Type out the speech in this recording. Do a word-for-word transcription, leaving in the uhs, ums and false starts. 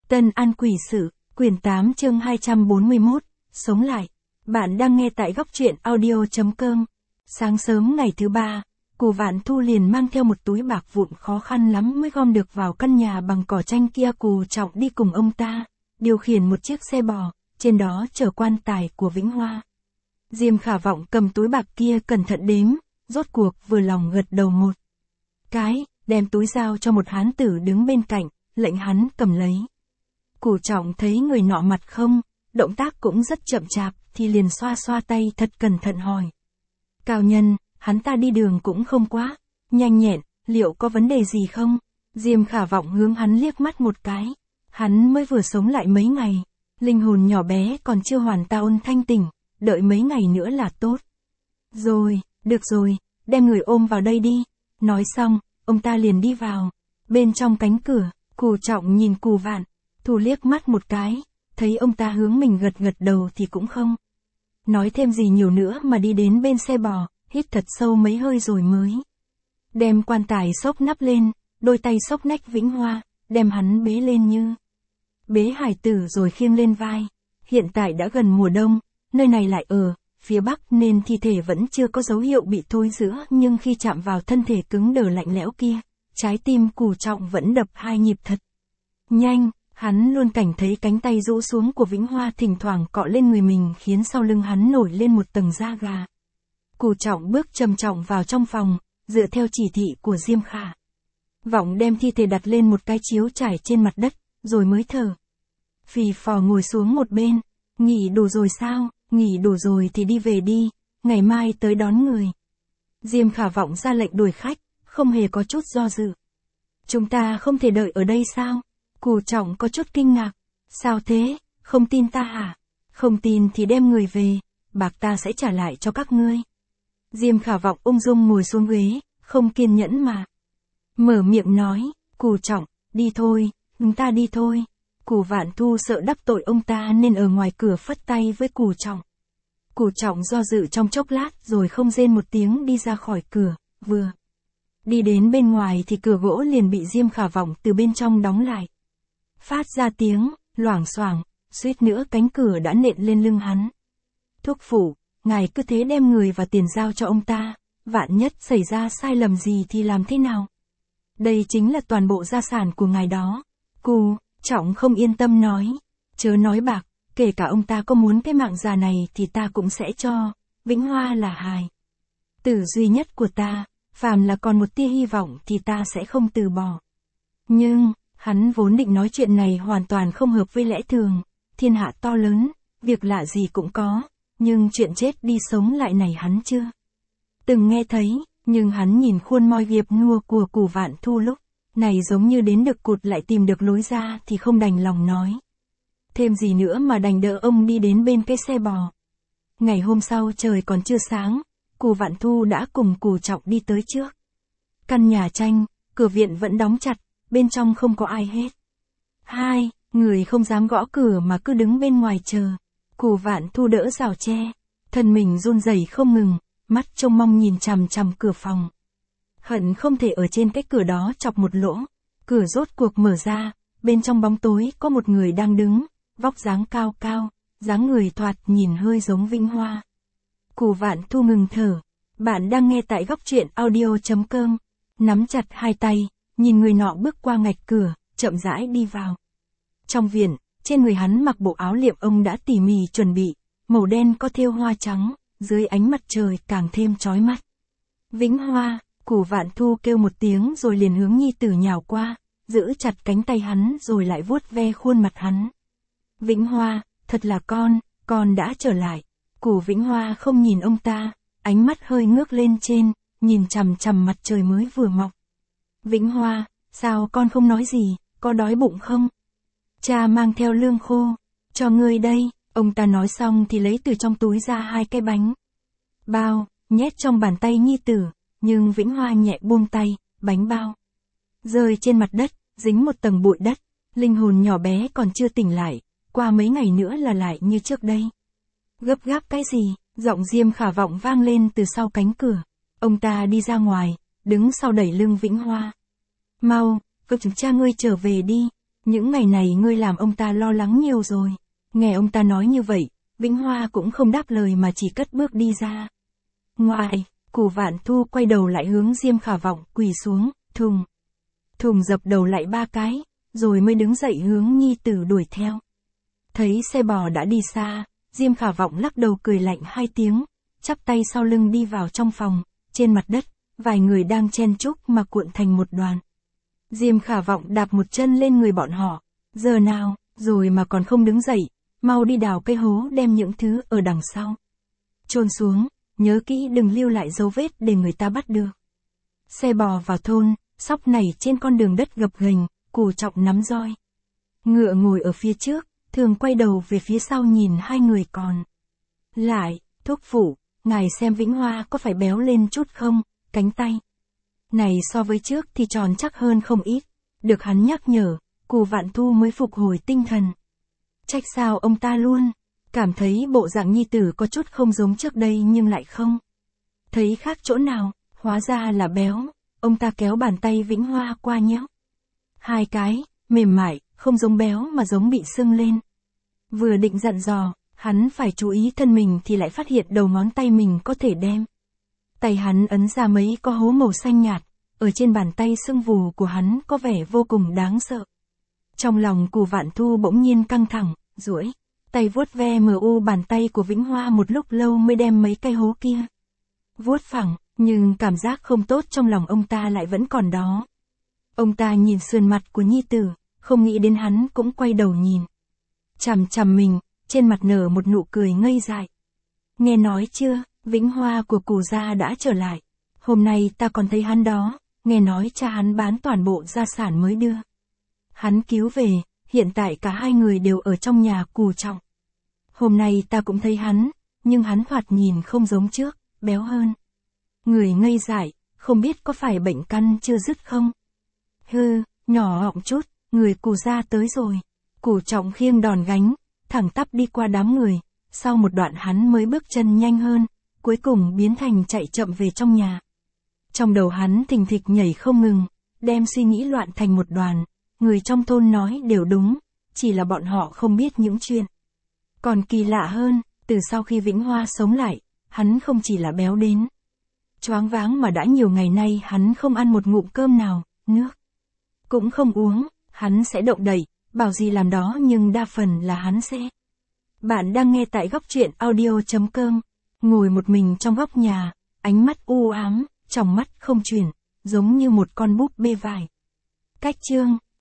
Tân An Quỷ Sự, quyển tám chương hai trăm bốn mươi mốt, sống lại. Bạn đang nghe tại góc truyện audio chấm com. Sáng sớm ngày thứ ba, Cù Vạn Thu liền mang theo một túi bạc vụn khó khăn lắm mới gom được vào căn nhà bằng cỏ tranh kia. Cù Trọng đi cùng ông ta, điều khiển một chiếc xe bò, trên đó chở quan tài của Vĩnh Hoa. Diêm Khả Vọng cầm túi bạc kia cẩn thận đếm, rốt cuộc vừa lòng gật đầu một cái, đem túi giao cho một hán tử đứng bên cạnh, lệnh hắn cầm lấy. Cù Trọng thấy người nọ mặt không, động tác cũng rất chậm chạp, thì liền xoa xoa tay thật cẩn thận hỏi. Cao nhân, hắn ta đi đường cũng không quá nhanh nhẹn, liệu có vấn đề gì không? Diêm Khả Vọng hướng hắn liếc mắt một cái. Hắn mới vừa sống lại mấy ngày, linh hồn nhỏ bé còn chưa hoàn toàn thanh tỉnh, đợi mấy ngày nữa là tốt. Rồi, được rồi, đem người ôm vào đây đi. Nói xong, ông ta liền đi vào. Bên trong cánh cửa, Cù Trọng nhìn Cù Vạn Thu liếc mắt một cái, thấy ông ta hướng mình gật gật đầu thì cũng không nói thêm gì nhiều nữa mà đi đến bên xe bò, hít thật sâu mấy hơi rồi mới đem quan tài xốc nắp lên, đôi tay xốc nách Vĩnh Hoa, đem hắn bế lên như bế hải tử rồi khiêng lên vai. Hiện tại đã gần mùa đông, nơi này lại ở phía bắc nên thi thể vẫn chưa có dấu hiệu bị thối rữa, nhưng khi chạm vào thân thể cứng đờ lạnh lẽo kia, trái tim Cù Trọng vẫn đập hai nhịp thật nhanh. Hắn luôn cảnh thấy cánh tay rũ xuống của Vĩnh Hoa thỉnh thoảng cọ lên người mình khiến sau lưng hắn nổi lên một tầng da gà. Cù Trọng bước trầm trọng vào trong phòng, dựa theo chỉ thị của Diêm Khả Vọng đem thi thể đặt lên một cái chiếu trải trên mặt đất, rồi mới thở phì phò ngồi xuống một bên. Nghỉ đủ rồi sao? Nghỉ đủ rồi thì đi về đi, ngày mai tới đón người. Diêm Khả Vọng ra lệnh đuổi khách, không hề có chút do dự. Chúng ta không thể đợi ở đây sao? Cù Trọng có chút kinh ngạc. Sao thế, không tin ta hả? Không tin thì đem người về, bạc ta sẽ trả lại cho các ngươi. Diêm Khả Vọng ung dung ngồi xuống ghế, không kiên nhẫn mà mở miệng nói. Cù Trọng, đi thôi, chúng ta đi thôi. Cù Vạn Thu sợ đắc tội ông ta nên ở ngoài cửa phất tay với Cù Trọng. Cù Trọng do dự trong chốc lát rồi không rên một tiếng đi ra khỏi cửa, vừa đi đến bên ngoài thì cửa gỗ liền bị Diêm Khả Vọng từ bên trong đóng lại. Phát ra tiếng loảng xoảng, suýt nữa cánh cửa đã nện lên lưng hắn. Thúc phụ, ngài cứ thế đem người và tiền giao cho ông ta, vạn nhất xảy ra sai lầm gì thì làm thế nào? Đây chính là toàn bộ gia sản của ngài đó. Cù Trọng không yên tâm nói. Chớ nói bạc, kể cả ông ta có muốn cái mạng già này thì ta cũng sẽ cho. Vĩnh Hoa là hài tử duy nhất của ta, phàm là còn một tia hy vọng thì ta sẽ không từ bỏ. Nhưng hắn vốn định nói chuyện này hoàn toàn không hợp với lẽ thường. Thiên hạ to lớn, việc lạ gì cũng có, nhưng chuyện chết đi sống lại này hắn chưa từng nghe thấy. Nhưng hắn nhìn khuôn môi ghiệp nua của Cù Vạn Thu lúc này giống như đến được cụt lại tìm được lối ra thì không đành lòng nói thêm gì nữa mà đành đỡ ông đi đến bên cái xe bò. Ngày hôm sau trời còn chưa sáng, Cù Vạn Thu đã cùng Cù Trọng đi tới trước căn nhà tranh, cửa viện vẫn đóng chặt, bên trong không có ai hết. Hai người không dám gõ cửa mà cứ đứng bên ngoài chờ. Cù Vạn Thu đỡ rào tre, thân mình run rẩy không ngừng, mắt trông mong nhìn chằm chằm cửa phòng. Hận không thể ở trên cái cửa đó chọc một lỗ. Cửa rốt cuộc mở ra, bên trong bóng tối có một người đang đứng, vóc dáng cao cao, dáng người thoạt nhìn hơi giống Vĩnh Hoa. Cù Vạn Thu ngừng thở. Bạn đang nghe tại góc truyện audio chấm com. Nắm chặt hai tay, nhìn người nọ bước qua ngạch cửa, chậm rãi đi vào. Trong viện, trên người hắn mặc bộ áo liệm ông đã tỉ mỉ chuẩn bị, màu đen có thêu hoa trắng, dưới ánh mặt trời càng thêm chói mắt. Vĩnh Hoa, Cù Vạn Thu kêu một tiếng rồi liền hướng nhi tử nhào qua, giữ chặt cánh tay hắn rồi lại vuốt ve khuôn mặt hắn. Vĩnh Hoa, thật là con, con đã trở lại. Cù Vĩnh Hoa không nhìn ông ta, ánh mắt hơi ngước lên trên, nhìn chằm chằm mặt trời mới vừa mọc. Vĩnh Hoa, sao con không nói gì, có đói bụng không? Cha mang theo lương khô, cho ngươi đây. Ông ta nói xong thì lấy từ trong túi ra hai cái bánh bao, nhét trong bàn tay nhi tử, nhưng Vĩnh Hoa nhẹ buông tay, bánh bao rơi trên mặt đất, dính một tầng bụi đất. Linh hồn nhỏ bé còn chưa tỉnh lại, qua mấy ngày nữa là lại như trước đây. Gấp gáp cái gì? Giọng Diêm Khả Vọng vang lên từ sau cánh cửa. Ông ta đi ra ngoài, đứng sau đẩy lưng Vĩnh Hoa. Mau, cứ chúng cha ngươi trở về đi. Những ngày này ngươi làm ông ta lo lắng nhiều rồi. Nghe ông ta nói như vậy, Vĩnh Hoa cũng không đáp lời mà chỉ cất bước đi ra. Ngoài, Cù Vạn Thu quay đầu lại hướng Diêm Khả Vọng quỳ xuống, thùng. Thùng dập đầu lại ba cái, rồi mới đứng dậy hướng nhi tử đuổi theo. Thấy xe bò đã đi xa, Diêm Khả Vọng lắc đầu cười lạnh hai tiếng, chắp tay sau lưng đi vào trong phòng, trên mặt đất, vài người đang chen chúc mà cuộn thành một đoàn. Diêm Khả Vọng đạp một chân lên người bọn họ, giờ nào, rồi mà còn không đứng dậy, mau đi đào cây hố đem những thứ ở đằng sau chôn xuống, nhớ kỹ đừng lưu lại dấu vết để người ta bắt được. Xe bò vào thôn, sóc nảy trên con đường đất gập ghềnh, Cù Trọng nắm roi. Ngựa ngồi ở phía trước, thường quay đầu về phía sau nhìn hai người còn lại, thúc phụ, ngài xem Vĩnh Hoa có phải béo lên chút không, cánh tay này so với trước thì tròn chắc hơn không ít. Được hắn nhắc nhở, Cù Vạn Thu mới phục hồi tinh thần. Trách sao ông ta luôn cảm thấy bộ dạng nhi tử có chút không giống trước đây nhưng lại không thấy khác chỗ nào, hóa ra là béo. Ông ta kéo bàn tay Vĩnh Hoa qua nhéo hai cái, mềm mại, không giống béo mà giống bị sưng lên. Vừa định dặn dò, hắn phải chú ý thân mình thì lại phát hiện đầu ngón tay mình có thể đem. Tay hắn ấn ra mấy có hố màu xanh nhạt, ở trên bàn tay sưng vù của hắn có vẻ vô cùng đáng sợ. Trong lòng Cù Vạn Thu bỗng nhiên căng thẳng, duỗi tay vuốt ve mờ u bàn tay của Vĩnh Hoa một lúc lâu mới đem mấy cây hố kia vuốt phẳng, nhưng cảm giác không tốt trong lòng ông ta lại vẫn còn đó. Ông ta nhìn sườn mặt của nhi tử, không nghĩ đến hắn cũng quay đầu nhìn chằm chằm mình, trên mặt nở một nụ cười ngây dại. Nghe nói chưa, Vĩnh Hoa của Cù gia đã trở lại. Hôm nay ta còn thấy hắn đó, nghe nói cha hắn bán toàn bộ gia sản mới đưa hắn cứu về, hiện tại cả hai người đều ở trong nhà Cù Trọng. Hôm nay ta cũng thấy hắn, nhưng hắn thoạt nhìn không giống trước, béo hơn. Người ngây dại, không biết có phải bệnh căn chưa dứt không? Hư, nhỏ họng chút, người Cù gia tới rồi. Cù Trọng khiêng đòn gánh, thẳng tắp đi qua đám người, sau một đoạn hắn mới bước chân nhanh hơn, cuối cùng biến thành chạy chậm về trong nhà. Trong đầu hắn thình thịch nhảy không ngừng, đem suy nghĩ loạn thành một đoàn. Người trong thôn nói đều đúng, chỉ là bọn họ không biết những chuyện. Còn kỳ lạ hơn, từ sau khi Vĩnh Hoa sống lại, hắn không chỉ là béo đến choáng váng mà đã nhiều ngày nay hắn không ăn một ngụm cơm nào, nước cũng không uống, hắn sẽ động đậy, bảo gì làm đó nhưng đa phần là hắn sẽ. Bạn đang nghe tại góc truyện audio chấm com, ngồi một mình trong góc nhà, ánh mắt u ám, trong mắt không chuyển, giống như một con búp bê vải. Cách chương